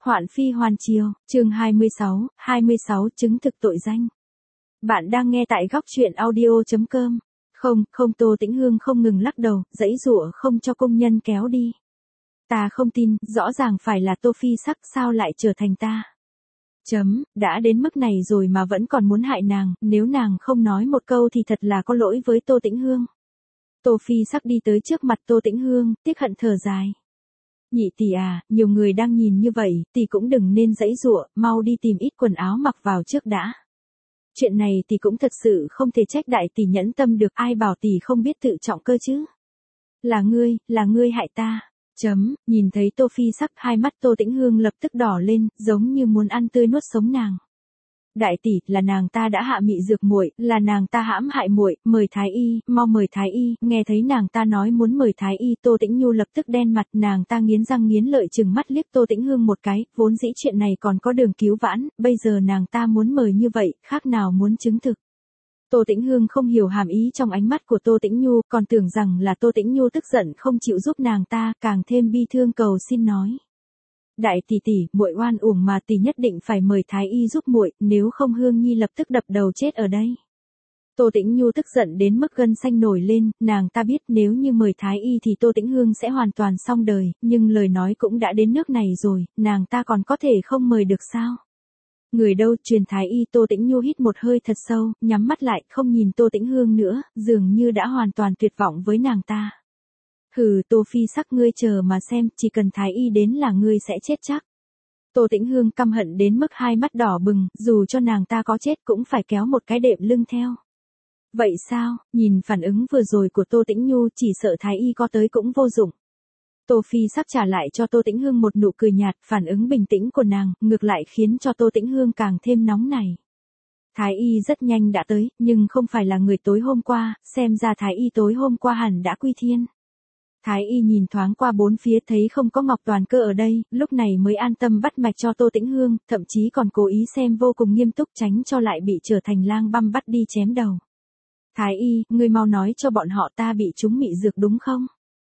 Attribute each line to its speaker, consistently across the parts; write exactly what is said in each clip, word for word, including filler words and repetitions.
Speaker 1: Hoạn phi hoàn triều, chương hai mươi sáu, hai mươi sáu chứng thực tội danh. Bạn đang nghe tại góc truyện audio chấm com. Không, không Tô Tĩnh Hương không ngừng lắc đầu, giãy giụa không cho công nhân kéo đi. Ta không tin, rõ ràng phải là Tô Phi Sắc sao lại trở thành ta. Chấm, đã đến mức này rồi mà vẫn còn muốn hại nàng, nếu nàng không nói một câu thì thật là có lỗi với Tô Tĩnh Hương. Tô Phi Sắc đi tới trước mặt Tô Tĩnh Hương, tiếc hận thở dài. Nhị tỷ à, nhiều người đang nhìn như vậy, tỷ cũng đừng nên giãy giụa, mau đi tìm ít quần áo mặc vào trước đã. Chuyện này tỷ cũng thật sự không thể trách đại tỷ nhẫn tâm được, ai bảo tỷ không biết tự trọng cơ chứ. Là ngươi, là ngươi hại ta. Chấm, nhìn thấy Tô Phi Sắc, hai mắt Tô Tĩnh Hương lập tức đỏ lên, giống như muốn ăn tươi nuốt sống nàng. Đại tỷ, là nàng ta đã hạ mị dược muội, là nàng ta hãm hại muội, mời thái y, mau mời thái y. Nghe thấy nàng ta nói muốn mời thái y, Tô Tĩnh Nhu lập tức đen mặt, nàng ta nghiến răng nghiến lợi trừng mắt liếc Tô Tĩnh Hương một cái, vốn dĩ chuyện này còn có đường cứu vãn, bây giờ nàng ta muốn mời như vậy, khác nào muốn chứng thực. Tô Tĩnh Hương không hiểu hàm ý trong ánh mắt của Tô Tĩnh Nhu, còn tưởng rằng là Tô Tĩnh Nhu tức giận không chịu giúp nàng ta, càng thêm bi thương cầu xin nói. Đại tỷ tỷ, muội oan uổng mà tỷ nhất định phải mời thái y giúp muội, nếu không Hương Nhi lập tức đập đầu chết ở đây. Tô Tĩnh Nhu tức giận đến mức gân xanh nổi lên, nàng ta biết nếu như mời thái y thì Tô Tĩnh Hương sẽ hoàn toàn xong đời, nhưng lời nói cũng đã đến nước này rồi, nàng ta còn có thể không mời được sao? Người đâu, truyền thái y. Tô Tĩnh Nhu hít một hơi thật sâu, nhắm mắt lại, không nhìn Tô Tĩnh Hương nữa, dường như đã hoàn toàn tuyệt vọng với nàng ta. Hừ, Tô Phi Sắc, ngươi chờ mà xem, chỉ cần thái y đến là ngươi sẽ chết chắc. Tô Tĩnh Hương căm hận đến mức hai mắt đỏ bừng, dù cho nàng ta có chết cũng phải kéo một cái đệm lưng theo. Vậy sao, nhìn phản ứng vừa rồi của Tô Tĩnh Nhu, chỉ sợ thái y có tới cũng vô dụng. Tô Phi Sắc trả lại cho Tô Tĩnh Hương một nụ cười nhạt, phản ứng bình tĩnh của nàng, ngược lại khiến cho Tô Tĩnh Hương càng thêm nóng nảy. Thái y rất nhanh đã tới, nhưng không phải là người tối hôm qua, xem ra thái y tối hôm qua hẳn đã quy thiên. Thái y nhìn thoáng qua bốn phía thấy không có Ngọc Toàn Cơ ở đây, lúc này mới an tâm bắt mạch cho Tô Tĩnh Hương, thậm chí còn cố ý xem vô cùng nghiêm túc tránh cho lại bị trở thành lang băm bắt đi chém đầu. Thái y, ngươi mau nói cho bọn họ ta bị trúng mị dược đúng không?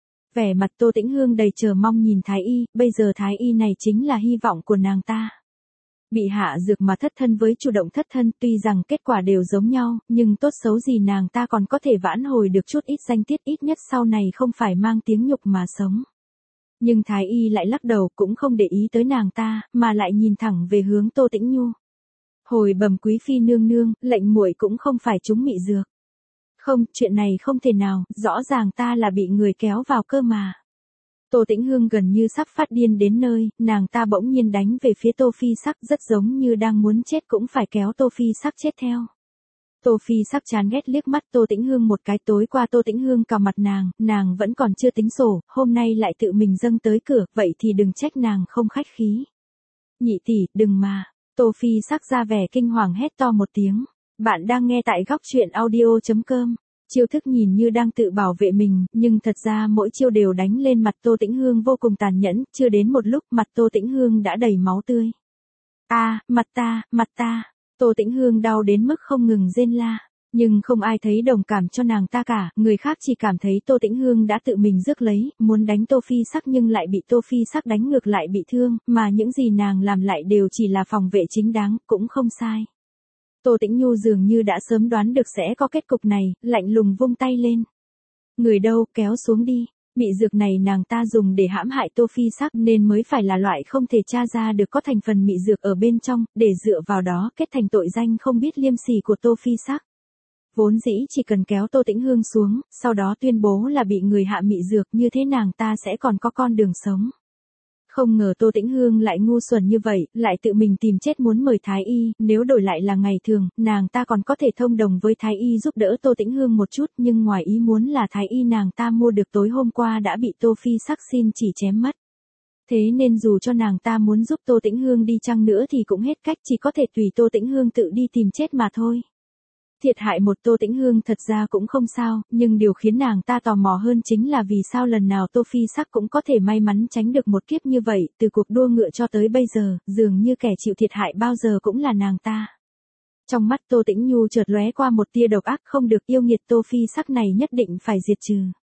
Speaker 1: Vẻ mặt Tô Tĩnh Hương đầy chờ mong nhìn thái y, bây giờ thái y này chính là hy vọng của nàng ta. Bị hạ dược mà thất thân với chủ động thất thân, tuy rằng kết quả đều giống nhau, nhưng tốt xấu gì nàng ta còn có thể vãn hồi được chút ít danh tiết, ít nhất sau này không phải mang tiếng nhục mà sống. Nhưng thái y lại lắc đầu, cũng không để ý tới nàng ta, mà lại nhìn thẳng về hướng Tô Tĩnh Nhu. Hồi bẩm quý phi nương nương, lệnh muội cũng không phải trúng mị dược. Không, chuyện này không thể nào, rõ ràng ta là bị người kéo vào cơ mà. Tô Tĩnh Hương gần như sắp phát điên đến nơi, nàng ta bỗng nhiên đánh về phía Tô Phi Sắc, rất giống như đang muốn chết cũng phải kéo Tô Phi Sắc chết theo. Tô Phi Sắc chán ghét liếc mắt Tô Tĩnh Hương một cái, tối qua Tô Tĩnh Hương cào mặt nàng, nàng vẫn còn chưa tính sổ, hôm nay lại tự mình dâng tới cửa, vậy thì đừng trách nàng không khách khí. Nhị tỷ, đừng mà. Tô Phi Sắc ra vẻ kinh hoàng hét to một tiếng. Bạn đang nghe tại góc truyện audio chấm com. Chiêu thức nhìn như đang tự bảo vệ mình, nhưng thật ra mỗi chiêu đều đánh lên mặt Tô Tĩnh Hương vô cùng tàn nhẫn, chưa đến một lúc mặt Tô Tĩnh Hương đã đầy máu tươi. A, à, mặt ta, mặt ta. Tô Tĩnh Hương đau đến mức không ngừng rên la, nhưng không ai thấy đồng cảm cho nàng ta cả, người khác chỉ cảm thấy Tô Tĩnh Hương đã tự mình rước lấy, muốn đánh Tô Phi Sắc nhưng lại bị Tô Phi Sắc đánh ngược lại bị thương, mà những gì nàng làm lại đều chỉ là phòng vệ chính đáng, cũng không sai. Tô Tĩnh Nhu dường như đã sớm đoán được sẽ có kết cục này, lạnh lùng vung tay lên. Người đâu, kéo xuống đi. Mị dược này nàng ta dùng để hãm hại Tô Phi Sắc nên mới phải là loại không thể tra ra được có thành phần mị dược ở bên trong, để dựa vào đó kết thành tội danh không biết liêm sỉ của Tô Phi Sắc. Vốn dĩ chỉ cần kéo Tô Tĩnh Hương xuống, sau đó tuyên bố là bị người hạ mị dược, như thế nàng ta sẽ còn có con đường sống. Không ngờ Tô Tĩnh Hương lại ngu xuẩn như vậy, lại tự mình tìm chết muốn mời thái y, nếu đổi lại là ngày thường, nàng ta còn có thể thông đồng với thái y giúp đỡ Tô Tĩnh Hương một chút, nhưng ngoài ý muốn là thái y nàng ta mua được tối hôm qua đã bị Tô Phi Sắc xin chỉ chém mất. Thế nên dù cho nàng ta muốn giúp Tô Tĩnh Hương đi chăng nữa thì cũng hết cách, chỉ có thể tùy Tô Tĩnh Hương tự đi tìm chết mà thôi. Thiệt hại một Tô Tĩnh Hương thật ra cũng không sao, nhưng điều khiến nàng ta tò mò hơn chính là vì sao lần nào Tô Phi Sắc cũng có thể may mắn tránh được một kiếp như vậy, từ cuộc đua ngựa cho tới bây giờ, dường như kẻ chịu thiệt hại bao giờ cũng là nàng ta. Trong mắt Tô Tĩnh Nhu chợt lóe qua một tia độc ác, không được, yêu nghiệt Tô Phi Sắc này nhất định phải diệt trừ.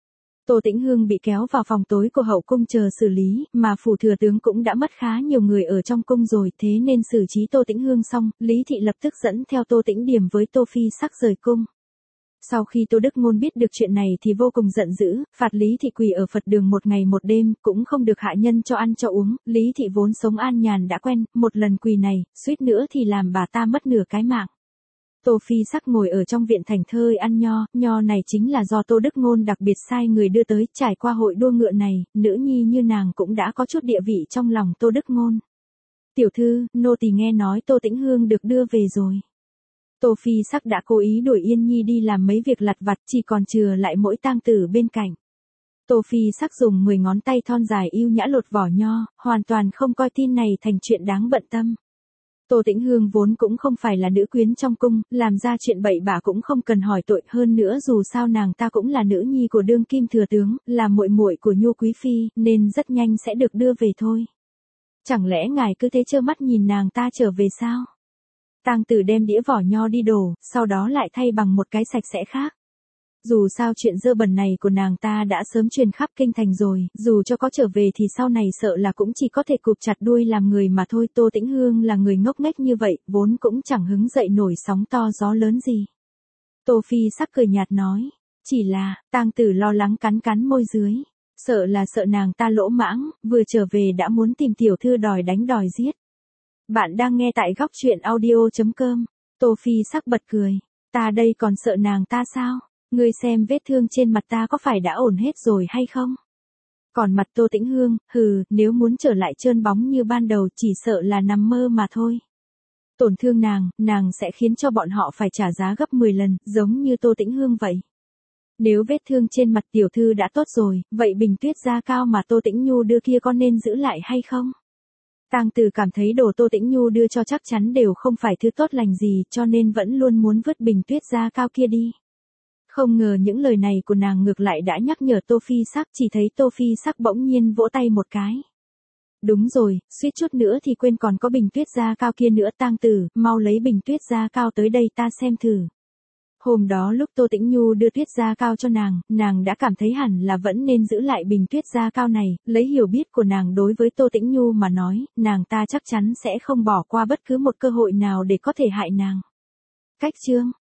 Speaker 1: Tô Tĩnh Hương bị kéo vào phòng tối của hậu cung chờ xử lý, mà phủ thừa tướng cũng đã mất khá nhiều người ở trong cung rồi, thế nên xử trí Tô Tĩnh Hương xong, Lý Thị lập tức dẫn theo Tô Tĩnh Điểm với Tô Phi Sắc rời cung. Sau khi Tô Đức Ngôn biết được chuyện này thì vô cùng giận dữ, phạt Lý Thị quỳ ở Phật đường một ngày một đêm, cũng không được hạ nhân cho ăn cho uống. Lý Thị vốn sống an nhàn đã quen, một lần quỳ này, suýt nữa thì làm bà ta mất nửa cái mạng. Tô Phi Sắc ngồi ở trong viện thành thơi ăn nho, nho này chính là do Tô Đức Ngôn đặc biệt sai người đưa tới. Trải qua hội đua ngựa này, nữ nhi như nàng cũng đã có chút địa vị trong lòng Tô Đức Ngôn. Tiểu thư, nô tỳ nghe nói Tô Tĩnh Hương được đưa về rồi. Tô Phi Sắc đã cố ý đuổi Yên Nhi đi làm mấy việc lặt vặt, chỉ còn chừa lại mỗi tang tử bên cạnh. Tô Phi Sắc dùng mười ngón tay thon dài yêu nhã lột vỏ nho, hoàn toàn không coi tin này thành chuyện đáng bận tâm. Tô Tĩnh Hương vốn cũng không phải là nữ quyến trong cung, làm ra chuyện bậy bạ cũng không cần hỏi tội, hơn nữa dù sao nàng ta cũng là nữ nhi của đương kim thừa tướng, là muội muội của Nhu quý phi, nên rất nhanh sẽ được đưa về thôi. Chẳng lẽ ngài cứ thế trơ mắt nhìn nàng ta trở về sao? Tang tử đem đĩa vỏ nho đi đổ, sau đó lại thay bằng một cái sạch sẽ khác. Dù sao chuyện dơ bẩn này của nàng ta đã sớm truyền khắp kinh thành rồi, dù cho có trở về thì sau này sợ là cũng chỉ có thể cụp chặt đuôi làm người mà thôi. Tô Tĩnh Hương là người ngốc nghếch như vậy, vốn cũng chẳng hứng dậy nổi sóng to gió lớn gì. Tô Phi Sắc cười nhạt nói, chỉ là, tang tử lo lắng cắn cắn môi dưới, sợ là sợ nàng ta lỗ mãng, vừa trở về đã muốn tìm tiểu thư đòi đánh đòi giết. Bạn đang nghe tại góc truyện audio chấm com. Tô Phi Sắc bật cười, ta đây còn sợ nàng ta sao? Ngươi xem vết thương trên mặt ta có phải đã ổn hết rồi hay không? Còn mặt Tô Tĩnh Hương, hừ, nếu muốn trở lại trơn bóng như ban đầu chỉ sợ là nằm mơ mà thôi. Tổn thương nàng, nàng sẽ khiến cho bọn họ phải trả giá gấp mười lần, giống như Tô Tĩnh Hương vậy. Nếu vết thương trên mặt tiểu thư đã tốt rồi, vậy bình tuyết da cao mà Tô Tĩnh Nhu đưa kia có nên giữ lại hay không? Tang tử cảm thấy đồ Tô Tĩnh Nhu đưa cho chắc chắn đều không phải thứ tốt lành gì, cho nên vẫn luôn muốn vứt bình tuyết da cao kia đi. Không ngờ những lời này của nàng ngược lại đã nhắc nhở Tô Phi Sắc, chỉ thấy Tô Phi Sắc bỗng nhiên vỗ tay một cái. Đúng rồi, suýt chút nữa thì quên còn có bình tuyết da cao kia nữa. Tang tử, mau lấy bình tuyết da cao tới đây ta xem thử. Hôm đó lúc Tô Tĩnh Nhu đưa tuyết da cao cho nàng, nàng đã cảm thấy hẳn là vẫn nên giữ lại bình tuyết da cao này, lấy hiểu biết của nàng đối với Tô Tĩnh Nhu mà nói, nàng ta chắc chắn sẽ không bỏ qua bất cứ một cơ hội nào để có thể hại nàng. Cách chương